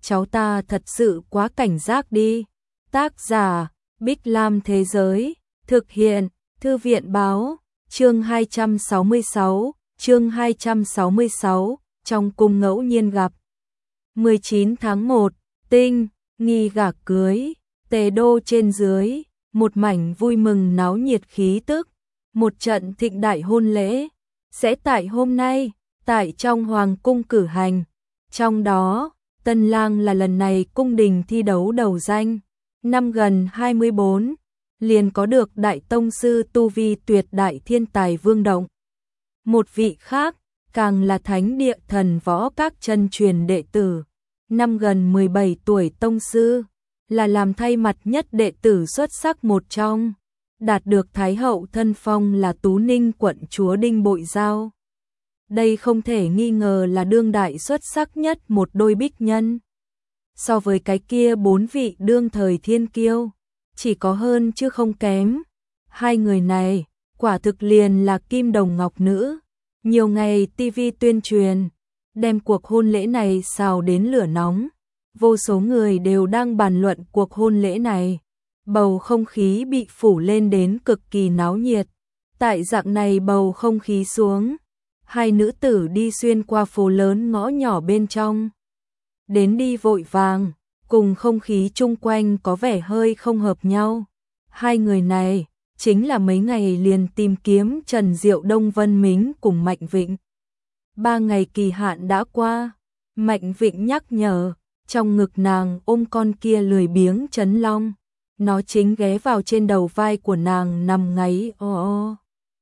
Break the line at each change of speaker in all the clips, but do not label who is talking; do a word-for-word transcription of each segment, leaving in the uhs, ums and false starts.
cháu ta thật sự quá cảnh giác đi. Tác giả, Bích Lam Thế Giới, thực hiện, Thư viện Báo, chương hai trăm sáu mươi sáu, chương hai trăm sáu mươi sáu, trong cung ngẫu nhiên gặp. mười chín tháng một, Tinh, nghi gả cưới, Tề đô trên dưới, một mảnh vui mừng náo nhiệt khí tức, một trận thịnh đại hôn lễ, sẽ tại hôm nay, tại trong Hoàng cung cử hành. Trong đó, tân lang là lần này cung đình thi đấu đầu danh, năm gần hai mươi bốn, liền có được đại tông sư tu vi tuyệt đại thiên tài Vương Động. Một vị khác, càng là thánh địa thần võ các chân truyền đệ tử, năm gần mười bảy tuổi tông sư, là làm thay mặt nhất đệ tử xuất sắc một trong, đạt được Thái hậu thân phong là Tú Ninh quận chúa Đinh Bội Giao. Đây không thể nghi ngờ là đương đại xuất sắc nhất một đôi bích nhân. So với cái kia bốn vị đương thời thiên kiêu, chỉ có hơn chứ không kém. Hai người này, quả thực liền là kim đồng ngọc nữ. Nhiều ngày ti vi tuyên truyền, đem cuộc hôn lễ này xào đến lửa nóng. Vô số người đều đang bàn luận cuộc hôn lễ này. Bầu không khí bị phủ lên đến cực kỳ náo nhiệt. Tại dạng này bầu không khí xuống, hai nữ tử đi xuyên qua phố lớn ngõ nhỏ bên trong. Đến đi vội vàng, cùng không khí chung quanh có vẻ hơi không hợp nhau. Hai người này, chính là mấy ngày liền tìm kiếm Trần Diệu Đông Vân Mính cùng Mạnh Vịnh. Ba ngày kỳ hạn đã qua, Mạnh Vịnh nhắc nhở, trong ngực nàng ôm con kia lười biếng Trấn Long. Nó chính ghé vào trên đầu vai của nàng nằm ngáy o o.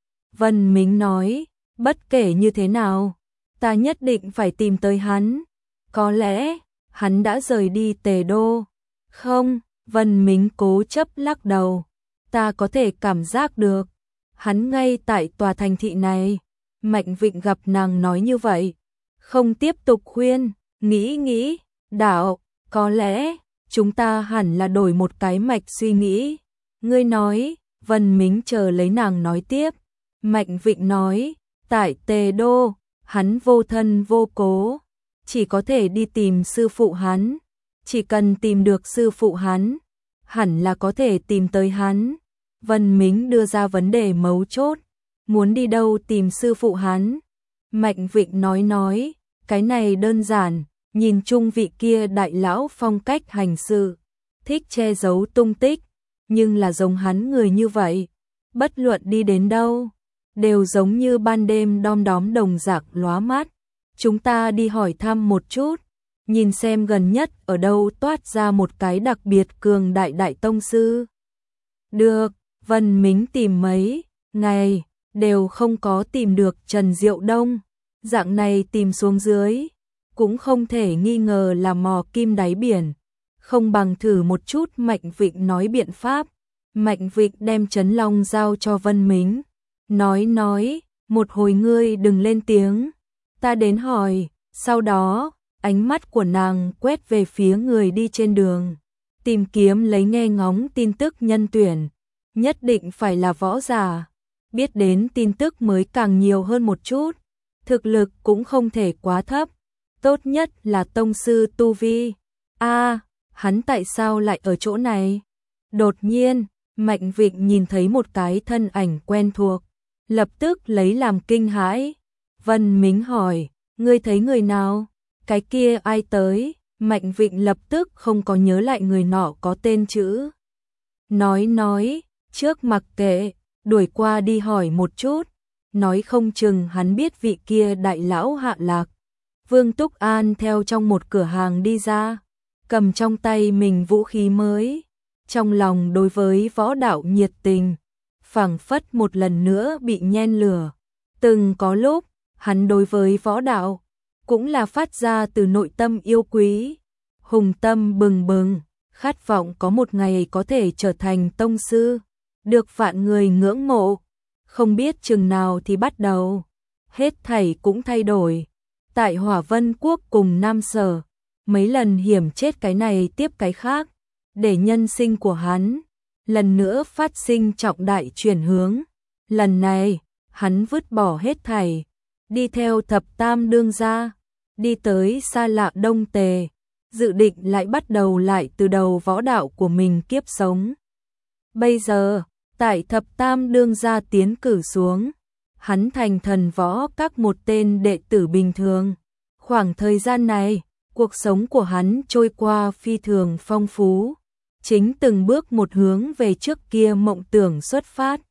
Vân Mính nói, bất kể như thế nào, ta nhất định phải tìm tới hắn. Có lẽ, hắn đã rời đi Tề đô. Không, Vân Mính cố chấp lắc đầu. Ta có thể cảm giác được. Hắn ngay tại tòa thành thị này. Mạnh Vịnh gặp nàng nói như vậy. Không tiếp tục khuyên, nghĩ nghĩ, đạo, có lẽ, chúng ta hẳn là đổi một cái mạch suy nghĩ. Ngươi nói, Vân Mính chờ lấy nàng nói tiếp. Mạnh Vịnh nói, tại Tề đô, hắn vô thân vô cố, chỉ có thể đi tìm sư phụ hắn. Chỉ cần tìm được sư phụ hắn, hẳn là có thể tìm tới hắn. Vân Mính đưa ra vấn đề mấu chốt, muốn đi đâu tìm sư phụ hắn. Mạnh Vịnh nói nói, cái này đơn giản, nhìn chung vị kia đại lão phong cách hành sự, thích che giấu tung tích, nhưng là giống hắn người như vậy, bất luận đi đến đâu, đều giống như ban đêm đom đóm đồng dạng lóa mắt. Chúng ta đi hỏi thăm một chút, nhìn xem gần nhất ở đâu toát ra một cái đặc biệt cường đại đại tông sư. Được, Vân Mính tìm mấy ngày, đều không có tìm được Trần Diệu Đông. Dạng này tìm xuống dưới, cũng không thể nghi ngờ là mò kim đáy biển. Không bằng thử một chút. Mạnh Vịnh nói biện pháp. Mạnh Vịnh đem Trấn Long giao cho Vân Mính. Nói nói, một hồi ngươi đừng lên tiếng. Ta đến hỏi. Sau đó, ánh mắt của nàng quét về phía người đi trên đường. Tìm kiếm lấy nghe ngóng tin tức nhân tuyển. Nhất định phải là võ giả. Biết đến tin tức mới càng nhiều hơn một chút. Thực lực cũng không thể quá thấp. Tốt nhất là tông sư tu vi. A, à, hắn tại sao lại ở chỗ này? Đột nhiên, Mạnh Vịnh nhìn thấy một cái thân ảnh quen thuộc, lập tức lấy làm kinh hãi. Vân Mính hỏi, ngươi thấy người nào? Cái kia ai tới? Mạnh Vịnh lập tức không có nhớ lại người nọ có tên chữ. Nói nói, trước mặc kệ, đuổi qua đi hỏi một chút. Nói không chừng hắn biết vị kia đại lão hạ lạc. Vương Túc An theo trong một cửa hàng đi ra, cầm trong tay mình vũ khí mới, trong lòng đối với võ đạo nhiệt tình, phảng phất một lần nữa bị nhen lửa. Từng có lúc, hắn đối với võ đạo, cũng là phát ra từ nội tâm yêu quý, hùng tâm bừng bừng, khát vọng có một ngày có thể trở thành tông sư, được vạn người ngưỡng mộ. Không biết chừng nào thì bắt đầu, hết thảy cũng thay đổi. Tại Hỏa Vân Quốc cùng Nam Sở, mấy lần hiểm chết cái này tiếp cái khác, để nhân sinh của hắn lần nữa phát sinh trọng đại chuyển hướng. Lần này, hắn vứt bỏ hết thảy, đi theo thập tam đương gia, đi tới xa lạ Đông Tề, dự định lại bắt đầu lại từ đầu võ đạo của mình kiếp sống. Bây giờ, tại thập tam đương gia tiến cử xuống, hắn thành thần võ các một tên đệ tử bình thường. Khoảng thời gian này, cuộc sống của hắn trôi qua phi thường phong phú, chính từng bước một hướng về trước kia mộng tưởng xuất phát.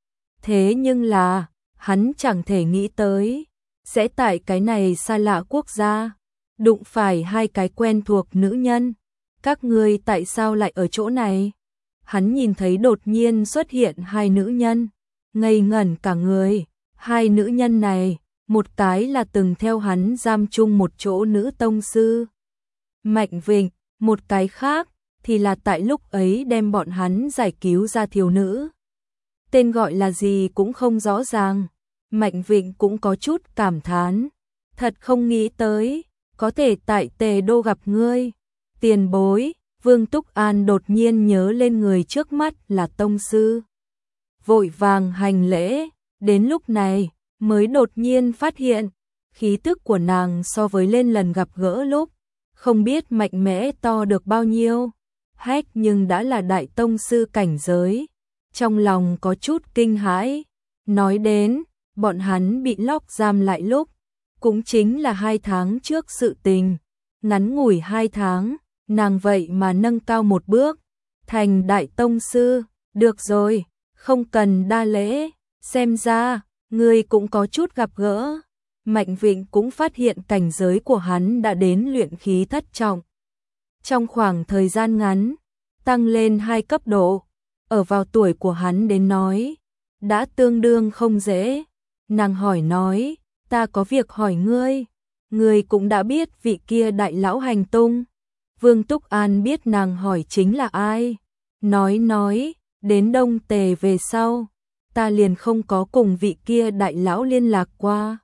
Thế nhưng là, hắn chẳng thể nghĩ tới, sẽ tại cái này xa lạ quốc gia, đụng phải hai cái quen thuộc nữ nhân. Các ngươi tại sao lại ở chỗ này? Hắn nhìn thấy đột nhiên xuất hiện hai nữ nhân, ngây ngẩn cả người. Hai nữ nhân này, một cái là từng theo hắn giam chung một chỗ nữ tông sư Mạnh Vịnh, một cái khác thì là tại lúc ấy đem bọn hắn giải cứu ra thiếu nữ. Tên gọi là gì cũng không rõ ràng. Mạnh Vịnh cũng có chút cảm thán, thật không nghĩ tới, có thể tại Tề Đô gặp ngươi. Tiền bối, Vương Túc An đột nhiên nhớ lên người trước mắt là tông sư. Vội vàng hành lễ, đến lúc này mới đột nhiên phát hiện, khí tức của nàng so với lên lần gặp gỡ lúc, không biết mạnh mẽ to được bao nhiêu. Hách nhưng đã là đại tông sư cảnh giới, trong lòng có chút kinh hãi. Nói đến, bọn hắn bị lóc giam lại lúc, cũng chính là hai tháng trước sự tình. Ngắn ngủi hai tháng, nàng vậy mà nâng cao một bước, thành đại tông sư. Được rồi, không cần đa lễ, xem ra, ngươi cũng có chút gặp gỡ. Mạnh Vịnh cũng phát hiện cảnh giới của hắn đã đến luyện khí thất trọng. Trong khoảng thời gian ngắn, tăng lên hai cấp độ, ở vào tuổi của hắn đến nói, đã tương đương không dễ. Nàng hỏi nói, ta có việc hỏi ngươi, ngươi cũng đã biết vị kia đại lão hành tung. Vương Túc An biết nàng hỏi chính là ai, nói nói, đến Đông Tề về sau, ta liền không có cùng vị kia đại lão liên lạc qua.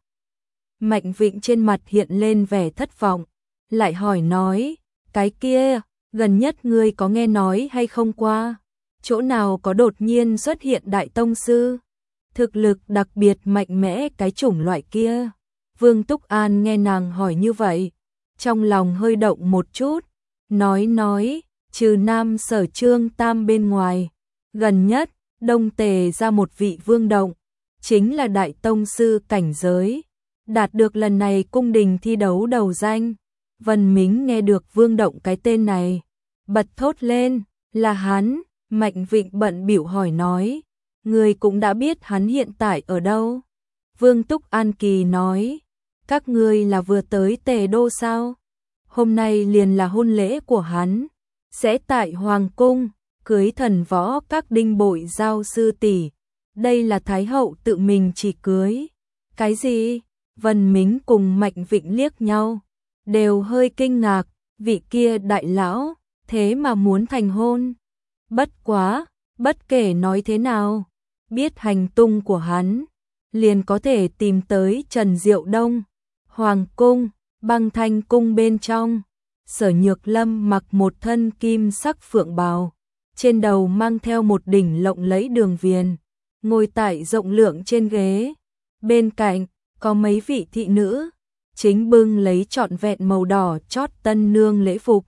Mạnh Vịnh trên mặt hiện lên vẻ thất vọng, lại hỏi nói, cái kia, gần nhất ngươi có nghe nói hay không qua, chỗ nào có đột nhiên xuất hiện đại tông sư, thực lực đặc biệt mạnh mẽ cái chủng loại kia. Vương Túc An nghe nàng hỏi như vậy, trong lòng hơi động một chút, nói nói, trừ Nam Sở Trương Tam bên ngoài, gần nhất, Đông Tề ra một vị vương động, chính là đại tông sư cảnh giới, đạt được lần này cung đình thi đấu đầu danh. Vân Mính nghe được vương động cái tên này, bật thốt lên, là hắn. Mạnh Vịnh bận bịu hỏi nói, người cũng đã biết hắn hiện tại ở đâu. Vương Túc An Kỳ nói, các ngươi là vừa tới Tề Đô sao? Hôm nay liền là hôn lễ của hắn, sẽ tại Hoàng Cung, cưới thần võ các đinh bội giao sư tỷ. Đây là Thái hậu tự mình chỉ cưới. Cái gì? Vân Mính cùng Mạnh Vịnh liếc nhau, đều hơi kinh ngạc, vị kia đại lão, thế mà muốn thành hôn. Bất quá, bất kể nói thế nào, biết hành tung của hắn, liền có thể tìm tới Trần Diệu Đông. Hoàng Cung, Băng Thanh Cung bên trong, Sở Nhược Lâm mặc một thân kim sắc phượng bào, trên đầu mang theo một đỉnh lộng lẫy đường viền, ngồi tại rộng lượng trên ghế. Bên cạnh, có mấy vị thị nữ, chính bưng lấy trọn vẹn màu đỏ chót tân nương lễ phục.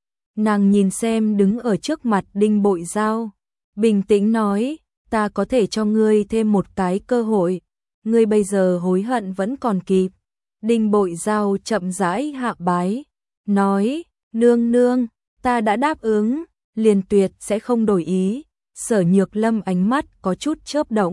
Nàng nhìn xem đứng ở trước mặt Đinh Bội Giao, bình tĩnh nói, ta có thể cho ngươi thêm một cái cơ hội, ngươi bây giờ hối hận vẫn còn kịp. Đinh Bội Giao chậm rãi hạ bái, nói, nương nương, ta đã đáp ứng, liền tuyệt sẽ không đổi ý. Sở Nhược Lâm ánh mắt có chút chớp động,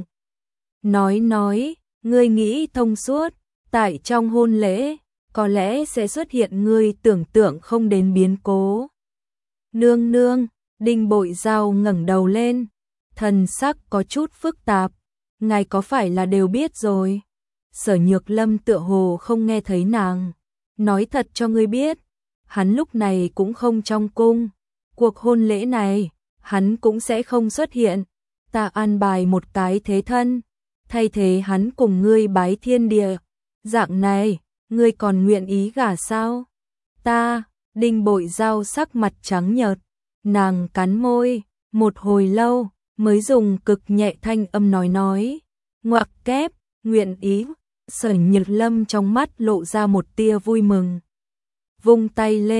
nói nói, ngươi nghĩ thông suốt, tại trong hôn lễ, có lẽ sẽ xuất hiện ngươi tưởng tượng không đến biến cố. Nương nương, Đinh Bội Giao ngẩng đầu lên, thần sắc có chút phức tạp, ngài có phải là đều biết rồi? Sở Nhược Lâm tựa hồ không nghe thấy nàng, nói thật cho ngươi biết, hắn lúc này cũng không trong cung, cuộc hôn lễ này, hắn cũng sẽ không xuất hiện, ta an bài một cái thế thân, thay thế hắn cùng ngươi bái thiên địa, dạng này, ngươi còn nguyện ý gả sao? Ta, Đinh Bội Giao sắc mặt trắng nhợt, nàng cắn môi, một hồi lâu, mới dùng cực nhẹ thanh âm nói nói, ngoặc kép, nguyện ý. Sở Nhược Lâm trong mắt lộ ra một tia vui mừng, vung tay lên,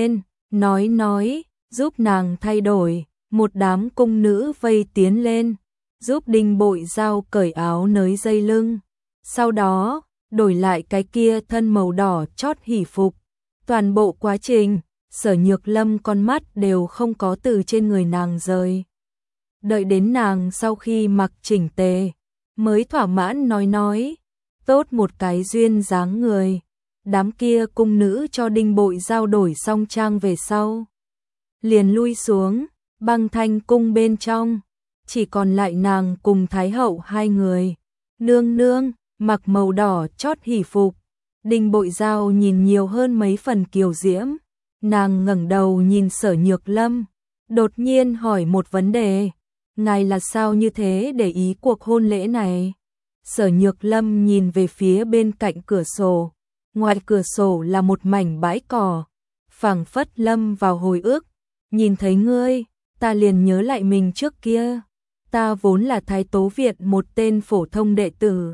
nói nói, giúp nàng thay đổi, một đám cung nữ vây tiến lên, giúp Đinh Bội Giao cởi áo nới dây lưng, sau đó, đổi lại cái kia thân màu đỏ chót hỷ phục. Toàn bộ quá trình, Sở Nhược Lâm con mắt đều không có từ trên người nàng rời. Đợi đến nàng sau khi mặc chỉnh tề, mới thỏa mãn nói nói, tốt một cái duyên dáng người. Đám kia cung nữ cho Đinh Bội Giao đổi xong trang về sau, liền lui xuống, Băng Thanh cung bên trong, chỉ còn lại nàng cùng Thái hậu hai người. Nương nương, mặc màu đỏ chót hỷ phục, Đinh Bội Giao nhìn nhiều hơn mấy phần kiều diễm, nàng ngẩng đầu nhìn Sở Nhược Lâm, đột nhiên hỏi một vấn đề, ngài là sao như thế để ý cuộc hôn lễ này? Sở Nhược Lâm nhìn về phía bên cạnh cửa sổ, ngoài cửa sổ là một mảnh bãi cỏ, phảng phất lâm vào hồi ức, nhìn thấy ngươi, ta liền nhớ lại mình trước kia, ta vốn là Thái Tố Viện một tên phổ thông đệ tử.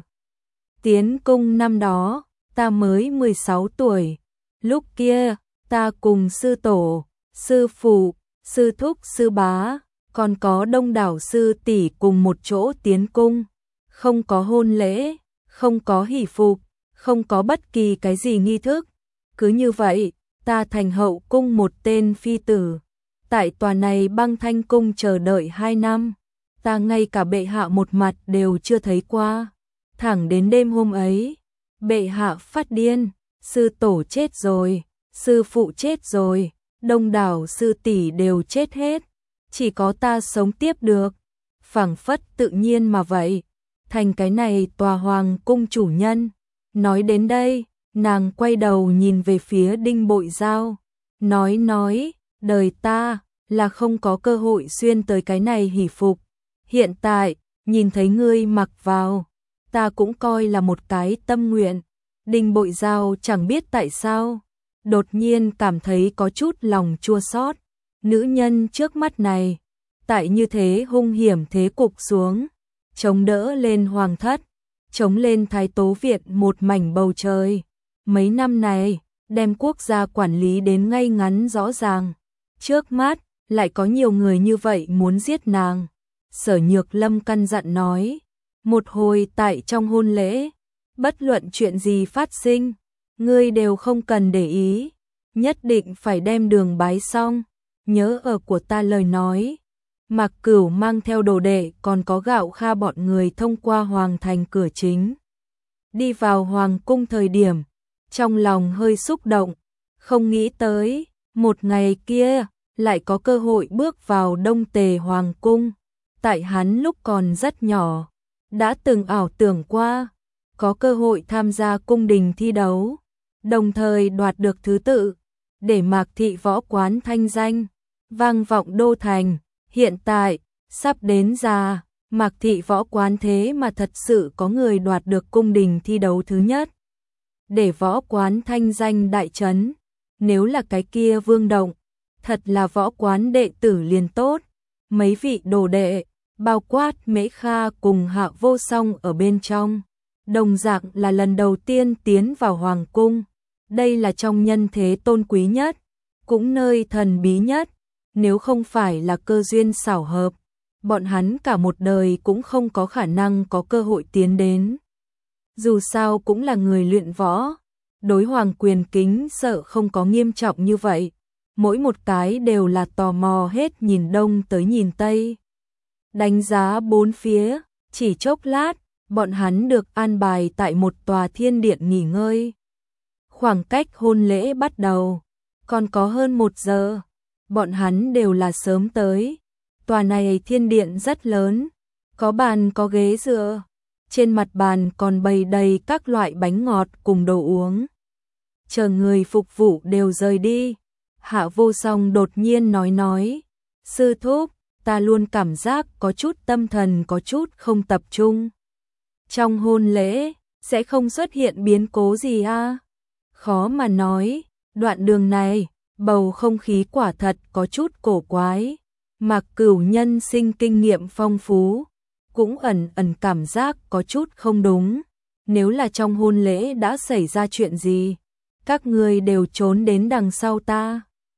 Tiến cung năm đó, ta mới mười sáu tuổi, lúc kia, ta cùng sư tổ, sư phụ, sư thúc, sư bá, còn có đông đảo sư tỷ cùng một chỗ tiến cung, không có hôn lễ, không có hỷ phục, không có bất kỳ cái gì nghi thức. Cứ như vậy, ta thành hậu cung một tên phi tử. Tại tòa này Băng Thanh cung chờ đợi hai năm, ta ngay cả bệ hạ một mặt đều chưa thấy qua. Thẳng đến đêm hôm ấy, bệ hạ phát điên, sư tổ chết rồi, sư phụ chết rồi, đông đảo sư tỷ đều chết hết, chỉ có ta sống tiếp được. Phảng phất tự nhiên mà vậy, thành cái này tòa hoàng cung chủ nhân. Nói đến đây, nàng quay đầu nhìn về phía Đinh Bội Giao, nói nói, đời ta là không có cơ hội xuyên tới cái này hỷ phục. Hiện tại, nhìn thấy ngươi mặc vào, ta cũng coi là một cái tâm nguyện. Đinh Bội Giao chẳng biết tại sao, đột nhiên cảm thấy có chút lòng chua xót. Nữ nhân trước mắt này, tại như thế hung hiểm thế cục xuống, chống đỡ lên hoàng thất, chống lên Thái Tố Viện một mảnh bầu trời. Mấy năm này, đem quốc gia quản lý đến ngay ngắn rõ ràng. Trước mắt, lại có nhiều người như vậy muốn giết nàng. Sở Nhược Lâm căn dặn nói, một hồi tại trong hôn lễ, bất luận chuyện gì phát sinh, ngươi đều không cần để ý, nhất định phải đem đường bái xong, nhớ ở của ta lời nói. Mạc Cửu mang theo đồ đệ còn có Gạo Kha bọn người thông qua hoàng thành cửa chính, đi vào hoàng cung thời điểm, trong lòng hơi xúc động, không nghĩ tới, một ngày kia, lại có cơ hội bước vào Đông Tề Hoàng cung. Tại hắn lúc còn rất nhỏ, đã từng ảo tưởng qua, có cơ hội tham gia cung đình thi đấu, đồng thời đoạt được thứ tự, để Mạc thị võ quán thanh danh, vang vọng đô thành. Hiện tại, sắp đến già, Mạc thị võ quán thế mà thật sự có người đoạt được cung đình thi đấu thứ nhất. Để võ quán thanh danh đại chấn, nếu là cái kia Vương Động, thật là võ quán đệ tử liền tốt. Mấy vị đồ đệ, bao quát Mễ Kha cùng Hạ Vô Song ở bên trong, đồng dạng là lần đầu tiên tiến vào hoàng cung. Đây là trong nhân thế tôn quý nhất, cũng nơi thần bí nhất. Nếu không phải là cơ duyên xảo hợp, bọn hắn cả một đời cũng không có khả năng có cơ hội tiến đến. Dù sao cũng là người luyện võ, đối hoàng quyền kính sợ không có nghiêm trọng như vậy. Mỗi một cái đều là tò mò hết nhìn đông tới nhìn tây. Đánh giá bốn phía, chỉ chốc lát, bọn hắn được an bài tại một tòa thiên điện nghỉ ngơi. Khoảng cách hôn lễ bắt đầu, còn có hơn một giờ. Bọn hắn đều là sớm tới. Tòa này thiên điện rất lớn, có bàn có ghế dựa, trên mặt bàn còn bày đầy các loại bánh ngọt cùng đồ uống. Chờ người phục vụ đều rời đi, Hạ Vô Song đột nhiên nói nói, sư thúc, ta luôn cảm giác có chút tâm thần có chút không tập trung. Trong hôn lễ, sẽ không xuất hiện biến cố gì à? Khó mà nói, đoạn đường này, bầu không khí quả thật có chút cổ quái. Mạc Cửu nhân sinh kinh nghiệm phong phú, cũng ẩn ẩn cảm giác có chút không đúng. Nếu là trong hôn lễ đã xảy ra chuyện gì, các người đều trốn đến đằng sau ta.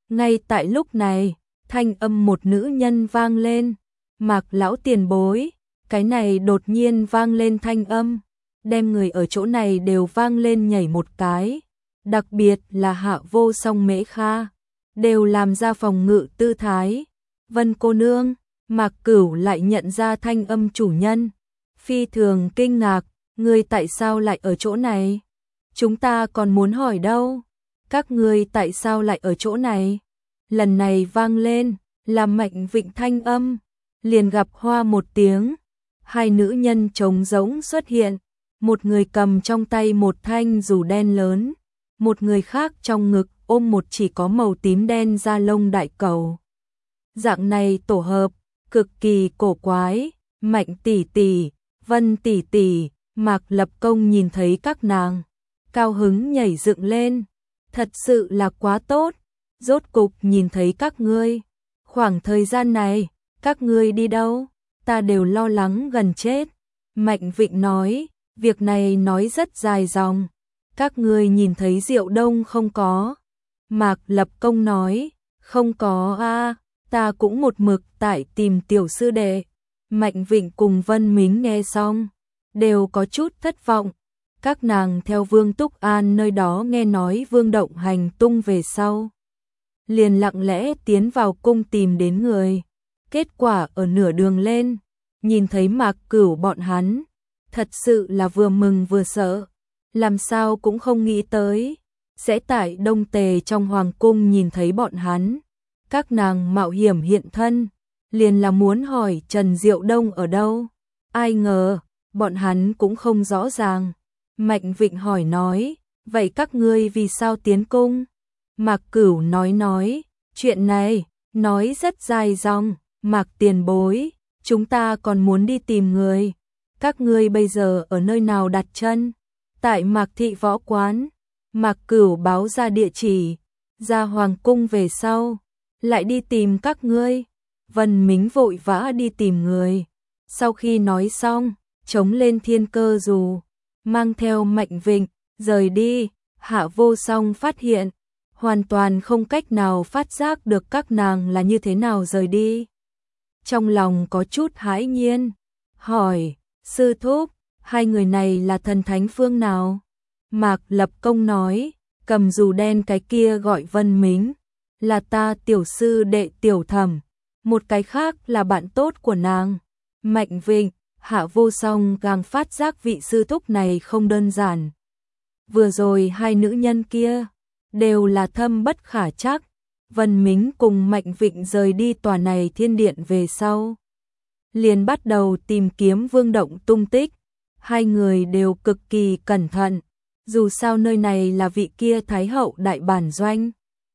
Ngay tại lúc này, thanh âm một nữ nhân vang lên. Mạc lão tiền bối, cái này đột nhiên vang lên thanh âm, đem người ở chỗ này đều vang lên nhảy một cái. Đặc biệt là Hạ Vô Song Mễ Kha, đều làm ra phòng ngự tư thái. Vân cô nương, Mạc Cửu lại nhận ra thanh âm chủ nhân. Phi thường kinh ngạc, ngươi tại sao lại ở chỗ này? Chúng ta còn muốn hỏi đâu? Các ngươi tại sao lại ở chỗ này? Lần này vang lên, là Mạnh Vịnh thanh âm, liền gặp hoa một tiếng. Hai nữ nhân trống rỗng xuất hiện, một người cầm trong tay một thanh dù đen lớn, một người khác trong ngực ôm một chỉ có màu tím đen da lông đại cầu. Dạng này tổ hợp, cực kỳ cổ quái. Mạnh tỷ tỷ, Vân tỷ tỷ, Mạc Lập Công nhìn thấy các nàng, cao hứng nhảy dựng lên. Thật sự là quá tốt, rốt cục nhìn thấy các ngươi. Khoảng thời gian này, các ngươi đi đâu? Ta đều lo lắng gần chết. Mạnh Vịnh nói, việc này nói rất dài dòng. Các ngươi nhìn thấy Diệu Đông không có? Mạc Lập Công nói, không có a, ta cũng một mực tại tìm tiểu sư đệ. Mạnh Vịnh cùng Vân Mính nghe xong, đều có chút thất vọng. Các nàng theo Vương Túc An nơi đó nghe nói Vương Động hành tung về sau, liền lặng lẽ tiến vào cung tìm đến người. Kết quả ở nửa đường lên, nhìn thấy Mạc Cửu bọn hắn, thật sự là vừa mừng vừa sợ. Làm sao cũng không nghĩ tới sẽ tại Đông Tề trong hoàng cung nhìn thấy bọn hắn. Các nàng mạo hiểm hiện thân, liền là muốn hỏi Trần Diệu Đông ở đâu. Ai ngờ, bọn hắn cũng không rõ ràng. Mạnh Vịnh hỏi nói, vậy các ngươi vì sao tiến cung? Mạc Cửu nói nói, chuyện này, nói rất dài dòng. Mạc tiền bối, chúng ta còn muốn đi tìm người. Các ngươi bây giờ ở nơi nào đặt chân? Tại Mạc Thị Võ Quán. Mạc Cửu báo ra địa chỉ, ra hoàng cung về sau, lại đi tìm các ngươi. Vân Mính vội vã đi tìm người. Sau khi nói xong, chống lên thiên cơ dù, mang theo Mạnh Vịnh, rời đi. Hạ Vô Song phát hiện, hoàn toàn không cách nào phát giác được các nàng là như thế nào rời đi. Trong lòng có chút hãi nhiên, hỏi, sư thúc, hai người này là thần thánh phương nào? Mạc Lập Công nói, cầm dù đen cái kia gọi Vân Mính, là ta tiểu sư đệ Tiểu Thẩm, một cái khác là bạn tốt của nàng. Mạnh Vịnh, Hạ Vô Song càng phát giác vị sư thúc này không đơn giản. Vừa rồi hai nữ nhân kia, đều là thâm bất khả trắc. Vân Mính cùng Mạnh Vịnh rời đi tòa này thiên điện về sau, liền bắt đầu tìm kiếm Vương Động tung tích. Hai người đều cực kỳ cẩn thận, dù sao nơi này là vị kia Thái hậu đại bản doanh.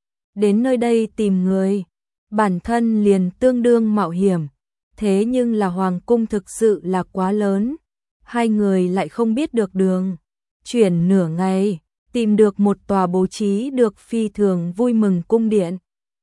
Đến nơi đây tìm người, bản thân liền tương đương mạo hiểm. Thế nhưng là hoàng cung thực sự là quá lớn, hai người lại không biết được đường. Chuyển nửa ngày, tìm được một tòa bố trí được phi thường vui mừng cung điện.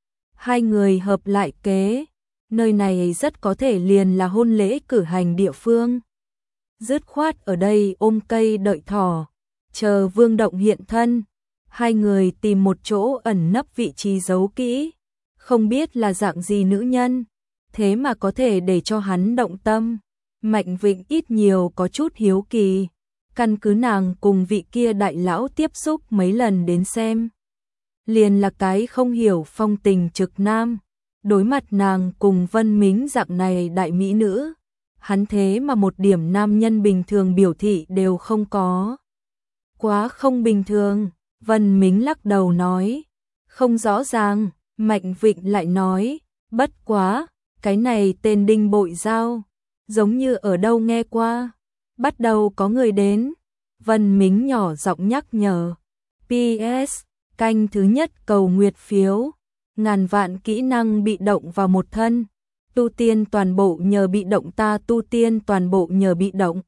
Hai người hợp lại kế, nơi này rất có thể liền là hôn lễ cử hành địa phương. Dứt khoát ở đây ôm cây đợi thỏ, chờ Vương Động hiện thân. Hai người tìm một chỗ ẩn nấp vị trí giấu kỹ, không biết là dạng gì nữ nhân, thế mà có thể để cho hắn động tâm. Mạnh Vịnh ít nhiều có chút hiếu kỳ, căn cứ nàng cùng vị kia đại lão tiếp xúc mấy lần đến xem, liền là cái không hiểu phong tình trực nam. Đối mặt nàng cùng Vân Mính dạng này đại mỹ nữ, hắn thế mà một điểm nam nhân bình thường biểu thị đều không có. Quá không bình thường. Vân Mính lắc đầu nói, không rõ ràng. Mạnh Vịnh lại nói, bất quá, cái này tên Đinh Bội Giao, giống như ở đâu nghe qua. Bắt đầu có người đến. Vân Mính nhỏ giọng nhắc nhở. pê ét, canh thứ nhất cầu nguyệt phiếu, ngàn vạn kỹ năng bị động vào một thân, tu tiên toàn bộ nhờ bị động, ta tu tiên toàn bộ nhờ bị động.